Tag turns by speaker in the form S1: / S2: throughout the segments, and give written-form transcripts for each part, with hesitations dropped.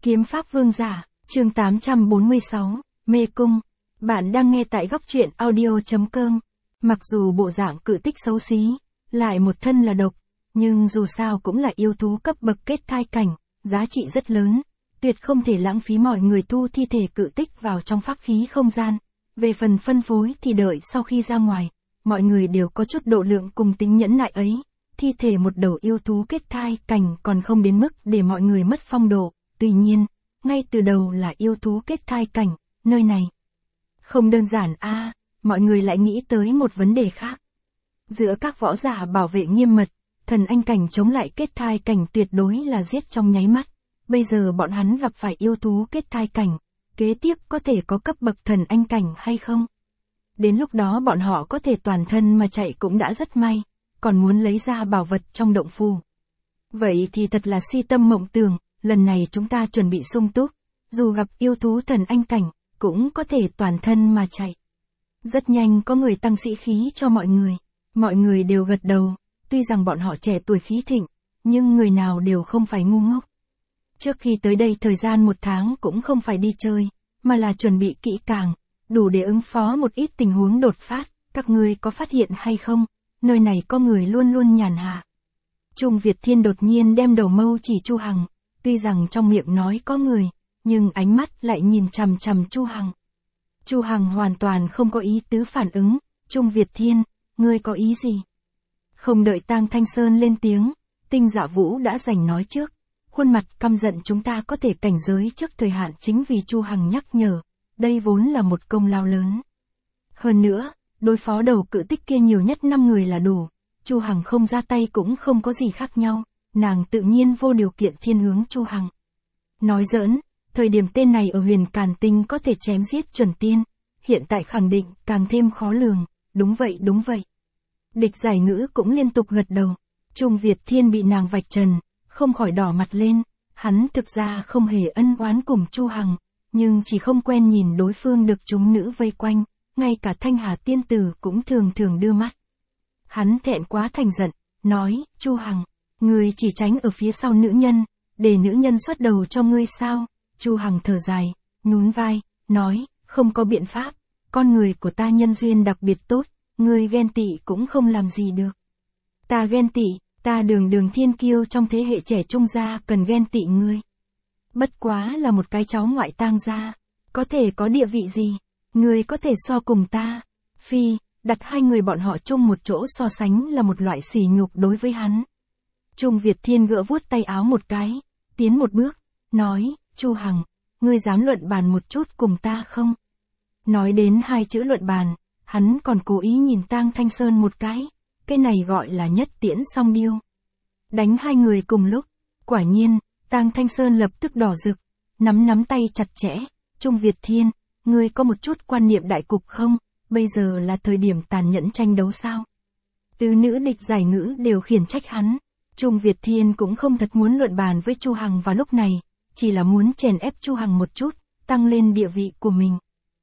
S1: Kiếm Pháp Vương Giả, chương 846, Mê Cung. Bạn đang nghe tại góc truyện audio.com. Mặc dù bộ dạng cự tích xấu xí, lại một thân là độc, nhưng dù sao cũng là yêu thú cấp bậc kết thai cảnh, giá trị rất lớn, tuyệt không thể lãng phí. Mọi người thu thi thể cự tích vào trong pháp khí không gian. Về phần phân phối thì đợi sau khi ra ngoài, mọi người đều có chút độ lượng cùng tính nhẫn nại ấy. Thi thể một đầu yêu thú kết thai cảnh còn không đến mức để mọi người mất phong độ, tuy nhiên, ngay từ đầu là yêu thú kết thai cảnh, nơi này không đơn giản a. Mọi người lại nghĩ tới một vấn đề khác. Giữa các võ giả bảo vệ nghiêm mật, thần anh cảnh chống lại kết thai cảnh tuyệt đối là giết trong nháy mắt. Bây giờ bọn hắn gặp phải yêu thú kết thai cảnh, kế tiếp có thể có cấp bậc thần anh cảnh hay không? Đến lúc đó bọn họ có thể toàn thân mà chạy cũng đã rất may, còn muốn lấy ra bảo vật trong động phủ. Vậy thì thật là si tâm mộng tưởng, lần này chúng ta chuẩn bị sung túc, dù gặp yêu thú thần anh cảnh, cũng có thể toàn thân mà chạy. Rất nhanh có người tăng sĩ khí cho mọi người đều gật đầu, tuy rằng bọn họ trẻ tuổi khí thịnh, nhưng người nào đều không phải ngu ngốc. Trước khi tới đây thời gian 1 tháng cũng không phải đi chơi, mà là chuẩn bị kỹ càng, đủ để ứng phó một ít tình huống đột phát. Các ngươi có phát hiện hay không, nơi này có người luôn luôn nhàn hạ. Trung Việt Thiên đột nhiên đem đầu mâu chỉ Chu Hằng, tuy rằng trong miệng nói có người, nhưng ánh mắt lại nhìn chằm chằm Chu Hằng. Chu Hằng hoàn toàn không có ý tứ phản ứng. Trung Việt Thiên, ngươi có ý gì? Không đợi Tang Thanh Sơn lên tiếng, Tinh Dạ Vũ đã giành nói trước. Khuôn mặt căm giận, chúng ta có thể cảnh giới trước thời hạn chính vì Chu Hằng nhắc nhở, đây vốn là một công lao lớn. Hơn nữa, đối phó đầu cự tích kia nhiều nhất 5 người là đủ, Chu Hằng không ra tay cũng không có gì khác nhau, nàng tự nhiên vô điều kiện thiên hướng Chu Hằng. Nói giỡn, thời điểm tên này ở Huyền Càn Tinh có thể chém giết chuẩn tiên, hiện tại khẳng định càng thêm khó lường, đúng vậy. Địch Giải Ngữ cũng liên tục gật đầu. Trung Việt Thiên bị nàng vạch trần, không khỏi đỏ mặt lên, hắn thực ra không hề ân oán cùng Chu Hằng, nhưng chỉ không quen nhìn đối phương được chúng nữ vây quanh, ngay cả Thanh Hà tiên tử cũng thường đưa mắt. Hắn thẹn quá thành giận, nói, Chu Hằng, ngươi chỉ tránh ở phía sau nữ nhân, để nữ nhân xuất đầu cho ngươi sao? Chu Hằng thở dài, nhún vai, nói, không có biện pháp, con người của ta nhân duyên đặc biệt tốt, ngươi ghen tị cũng không làm gì được. Ta ghen tị, ta đường thiên kiêu trong thế hệ trẻ Trung gia cần ghen tị ngươi. Bất quá là một cái cháu ngoại Tang gia, có thể có địa vị gì, ngươi có thể so cùng ta? Phi, đặt hai người bọn họ chung một chỗ so sánh là một loại sỉ nhục đối với hắn. Trung Việt Thiên gỡ vuốt tay áo một cái, tiến một bước, nói, Chu Hằng, ngươi dám luận bàn một chút cùng ta không? Nói đến 2 chữ luận bàn, hắn còn cố ý nhìn Tang Thanh Sơn một cái này gọi là nhất tiễn song điêu. Đánh 2 người cùng lúc, quả nhiên, Tang Thanh Sơn lập tức đỏ rực, nắm tay chặt chẽ, Trung Việt Thiên, ngươi có một chút quan niệm đại cục không? Bây giờ là thời điểm tàn nhẫn tranh đấu sao? Tứ nữ Địch Giải Ngữ đều khiển trách hắn. Trung Việt Thiên cũng không thật muốn luận bàn với Chu Hằng vào lúc này, chỉ là muốn chèn ép Chu Hằng một chút, tăng lên địa vị của mình.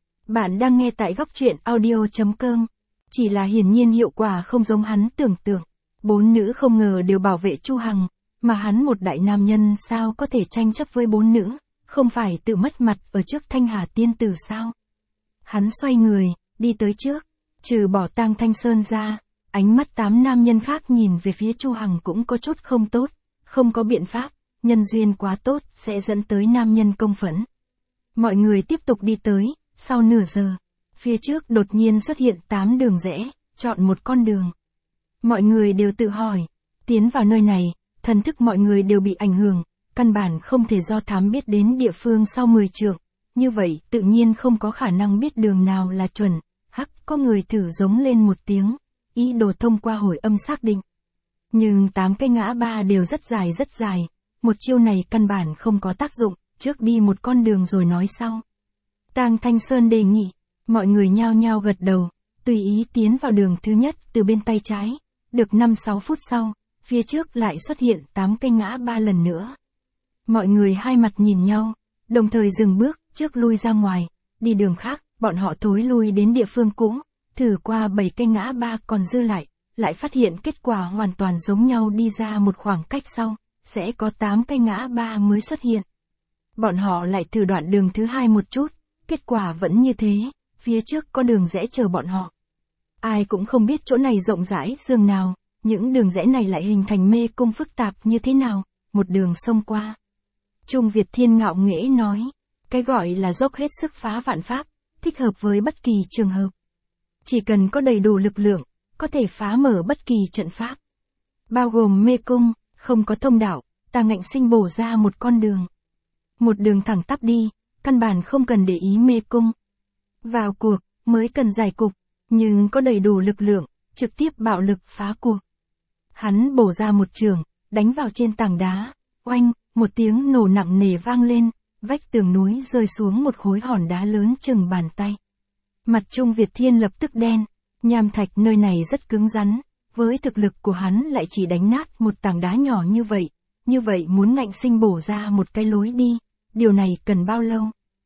S1: Bạn đang nghe tại góc truyện audio.com. Chỉ là hiển nhiên hiệu quả không giống hắn tưởng tượng. 4 nữ không ngờ đều bảo vệ Chu Hằng, mà hắn một đại nam nhân sao có thể tranh chấp với 4 nữ, không phải tự mất mặt ở trước Thanh Hà tiên tử sao? Hắn xoay người, đi tới trước, trừ bỏ Tang Thanh Sơn ra, ánh mắt 8 nam nhân khác nhìn về phía Chu Hằng cũng có chút không tốt, không có biện pháp, nhân duyên quá tốt sẽ dẫn tới nam nhân công phẫn. Mọi người tiếp tục đi tới, sau nửa giờ, phía trước đột nhiên xuất hiện 8 đường rẽ, chọn một con đường. Mọi người đều tự hỏi, tiến vào nơi này, thần thức mọi người đều bị ảnh hưởng, căn bản không thể do thám biết đến địa phương sau 10 trượng, như vậy tự nhiên không có khả năng biết đường nào là chuẩn. Có người thử giống lên một tiếng, ý đồ thông qua hồi âm xác định. Nhưng 8 cái ngã ba đều rất dài, một chiêu này căn bản không có tác dụng, trước đi một con đường rồi nói sau. Tang Thanh Sơn đề nghị, mọi người nhao nhao gật đầu, tùy ý tiến vào đường thứ nhất từ bên tay trái. Được 5-6 phút sau, phía trước lại xuất hiện 8 cây ngã ba lần nữa. Mọi người hai mặt nhìn nhau, đồng thời dừng bước, trước lui ra ngoài, đi đường khác, bọn họ thối lui đến địa phương cũ, thử qua 7 cây ngã ba còn dư lại phát hiện kết quả hoàn toàn giống nhau. Đi ra một khoảng cách sau, sẽ có 8 cây ngã ba mới xuất hiện. Bọn họ lại thử đoạn đường thứ hai một chút, kết quả vẫn như thế, phía trước có đường rẽ chờ bọn họ. Ai cũng không biết chỗ này rộng rãi dường nào, những đường rẽ này lại hình thành mê cung phức tạp như thế nào, một đường xông qua. Trung Việt Thiên ngạo nghễ nói, cái gọi là dốc hết sức phá vạn pháp, thích hợp với bất kỳ trường hợp. Chỉ cần có đầy đủ lực lượng, có thể phá mở bất kỳ trận pháp. Bao gồm mê cung, không có thông đạo, ta ngạnh sinh bổ ra một con đường. Một đường thẳng tắp đi, căn bản không cần để ý mê cung. Vào cuộc, mới cần giải cục, nhưng có đầy đủ lực lượng, trực tiếp bạo lực phá cuộc. Hắn bổ ra một trường, đánh vào trên tảng đá, oanh, một tiếng nổ nặng nề vang lên, vách tường núi rơi xuống một khối hòn đá lớn chừng bàn tay. Mặt Trung Việt Thiên lập tức đen, nham thạch nơi này rất cứng rắn, với thực lực của hắn lại chỉ đánh nát một tảng đá nhỏ như vậy muốn ngạnh sinh bổ ra một cái lối đi, điều này cần bao lâu?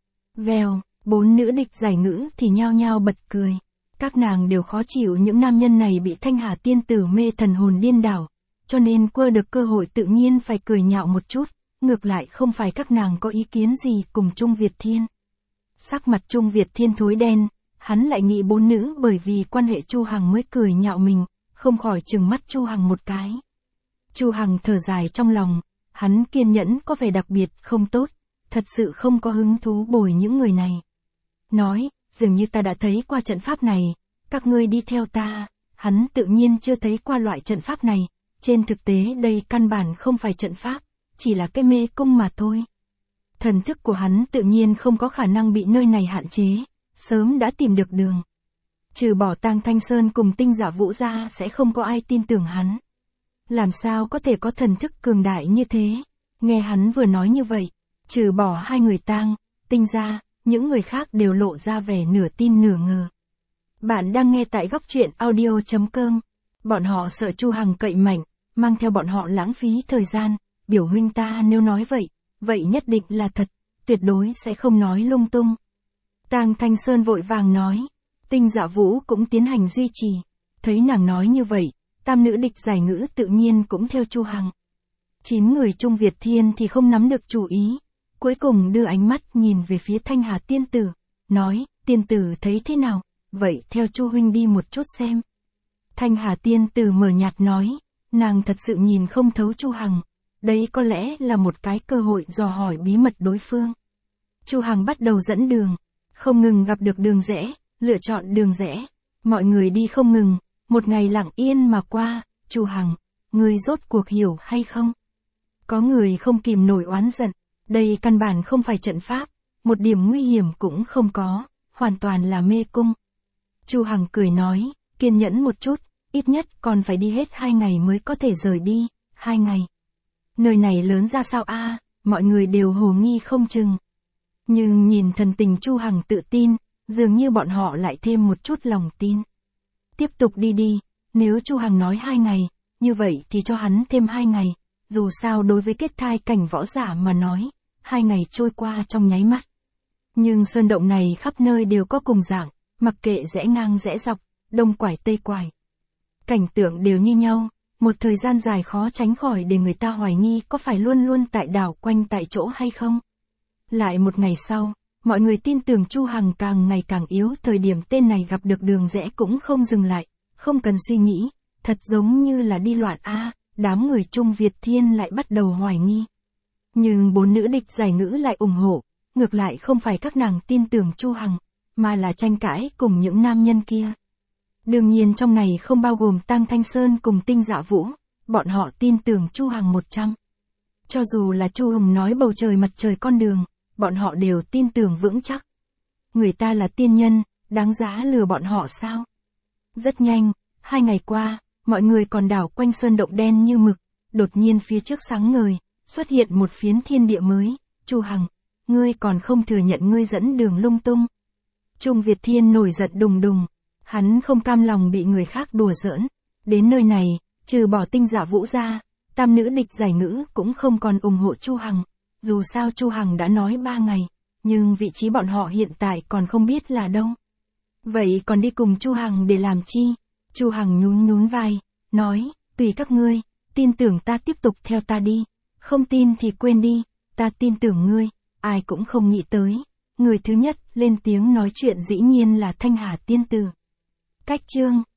S1: Vèo, 4 nữ địch giải ngữ thì nhao nhao bật cười. Các nàng đều khó chịu những nam nhân này bị Thanh Hà tiên tử mê thần hồn điên đảo, cho nên quơ được cơ hội tự nhiên phải cười nhạo một chút, ngược lại không phải các nàng có ý kiến gì cùng Trung Việt Thiên. Sắc mặt Trung Việt Thiên thối đen, hắn lại nghĩ 4 nữ bởi vì quan hệ Chu Hằng mới cười nhạo mình, không khỏi trừng mắt Chu Hằng một cái. Chu Hằng thở dài trong lòng, hắn kiên nhẫn có vẻ đặc biệt không tốt, thật sự không có hứng thú bồi những người này. Nói, dường như ta đã thấy qua trận pháp này, các ngươi đi theo ta, hắn tự nhiên chưa thấy qua loại trận pháp này, trên thực tế đây căn bản không phải trận pháp, chỉ là cái mê cung mà thôi. Thần thức của hắn tự nhiên không có khả năng bị nơi này hạn chế, sớm đã tìm được đường. Trừ bỏ Tang Thanh Sơn cùng Tinh Dạ Vũ ra sẽ không có ai tin tưởng hắn. Làm sao có thể có thần thức cường đại như thế? Nghe hắn vừa nói như vậy, trừ bỏ hai người Tang, Tinh ra, những người khác đều lộ ra vẻ nửa tin nửa ngờ. Bạn đang nghe tại góc truyện audio.com. Bọn họ sợ Chu Hằng cậy mạnh, mang theo bọn họ lãng phí thời gian, biểu huynh ta nếu nói vậy nhất định là thật, tuyệt đối sẽ không nói lung tung. Tang Thanh Sơn vội vàng nói, Tinh Dạ Vũ cũng tiến hành duy trì, thấy nàng nói như vậy, tam nữ địch giải ngữ tự nhiên cũng theo Chu Hằng. 9 người Trung Việt Thiên thì không nắm được chủ ý, cuối cùng đưa ánh mắt nhìn về phía Thanh Hà tiên tử, nói, tiên tử thấy thế nào, vậy theo Chu huynh đi một chút xem. Thanh Hà tiên tử mờ nhạt nói, nàng thật sự nhìn không thấu Chu Hằng, đấy có lẽ là một cái cơ hội dò hỏi bí mật đối phương. Chu Hằng bắt đầu dẫn đường, không ngừng gặp được đường rẽ, lựa chọn đường rẽ, mọi người đi không ngừng, một ngày lặng yên mà qua, Chu Hằng, ngươi rốt cuộc hiểu hay không? Có người không kìm nổi oán giận, đây căn bản không phải trận pháp, một điểm nguy hiểm cũng không có, hoàn toàn là mê cung. Chu Hằng cười nói, kiên nhẫn một chút, ít nhất còn phải đi hết 2 ngày mới có thể rời đi, 2 ngày. Nơi này lớn ra sao a? Mọi người đều hồ nghi không chừng. Nhưng nhìn thần tình Chu Hằng tự tin, dường như bọn họ lại thêm một chút lòng tin. Tiếp tục đi đi, nếu Chu Hằng nói 2 ngày, như vậy thì cho hắn thêm 2 ngày, dù sao đối với kết thai cảnh võ giả mà nói, 2 ngày trôi qua trong nháy mắt. Nhưng sơn động này khắp nơi đều có cùng dạng, mặc kệ rẽ ngang rẽ dọc, đông quải tây quải. Cảnh tượng đều như nhau, một thời gian dài khó tránh khỏi để người ta hoài nghi có phải luôn luôn tại đảo quanh tại chỗ hay không. Lại một ngày sau, mọi người tin tưởng Chu Hằng càng ngày càng yếu, thời điểm tên này gặp được đường rẽ cũng không dừng lại, không cần suy nghĩ, thật giống như là đi loạn a. Đám người Trung Việt Thiên lại bắt đầu hoài nghi. Nhưng 4 nữ địch giải ngữ lại ủng hộ, ngược lại không phải các nàng tin tưởng Chu Hằng, mà là tranh cãi cùng những nam nhân kia. Đương nhiên trong này không bao gồm Tang Thanh Sơn cùng Tinh Dạ Vũ, bọn họ tin tưởng Chu Hằng 100. Cho dù là Chu Hùng nói bầu trời mặt trời con đường, bọn họ đều tin tưởng vững chắc. Người ta là tiên nhân, đáng giá lừa bọn họ sao? Rất nhanh, 2 ngày qua, mọi người còn đảo quanh sơn động đen như mực, đột nhiên phía trước sáng ngời, xuất hiện một phiến thiên địa mới. Chu Hằng, ngươi còn không thừa nhận ngươi dẫn đường lung tung. Trung Việt Thiên nổi giận đùng đùng, hắn không cam lòng bị người khác đùa giỡn. Đến nơi này, trừ bỏ Tinh Dạ Vũ ra, tam nữ địch giải ngữ cũng không còn ủng hộ Chu Hằng. Dù sao Chu Hằng đã nói 3 ngày, nhưng vị trí bọn họ hiện tại còn không biết là đâu. Vậy còn đi cùng Chu Hằng để làm chi? Chu Hằng nhún vai, nói, tùy các ngươi, tin tưởng ta tiếp tục theo ta đi, không tin thì quên đi, ta tin tưởng ngươi, ai cũng không nghĩ tới. Người thứ nhất lên tiếng nói chuyện dĩ nhiên là Thanh Hà tiên tử. Cách chương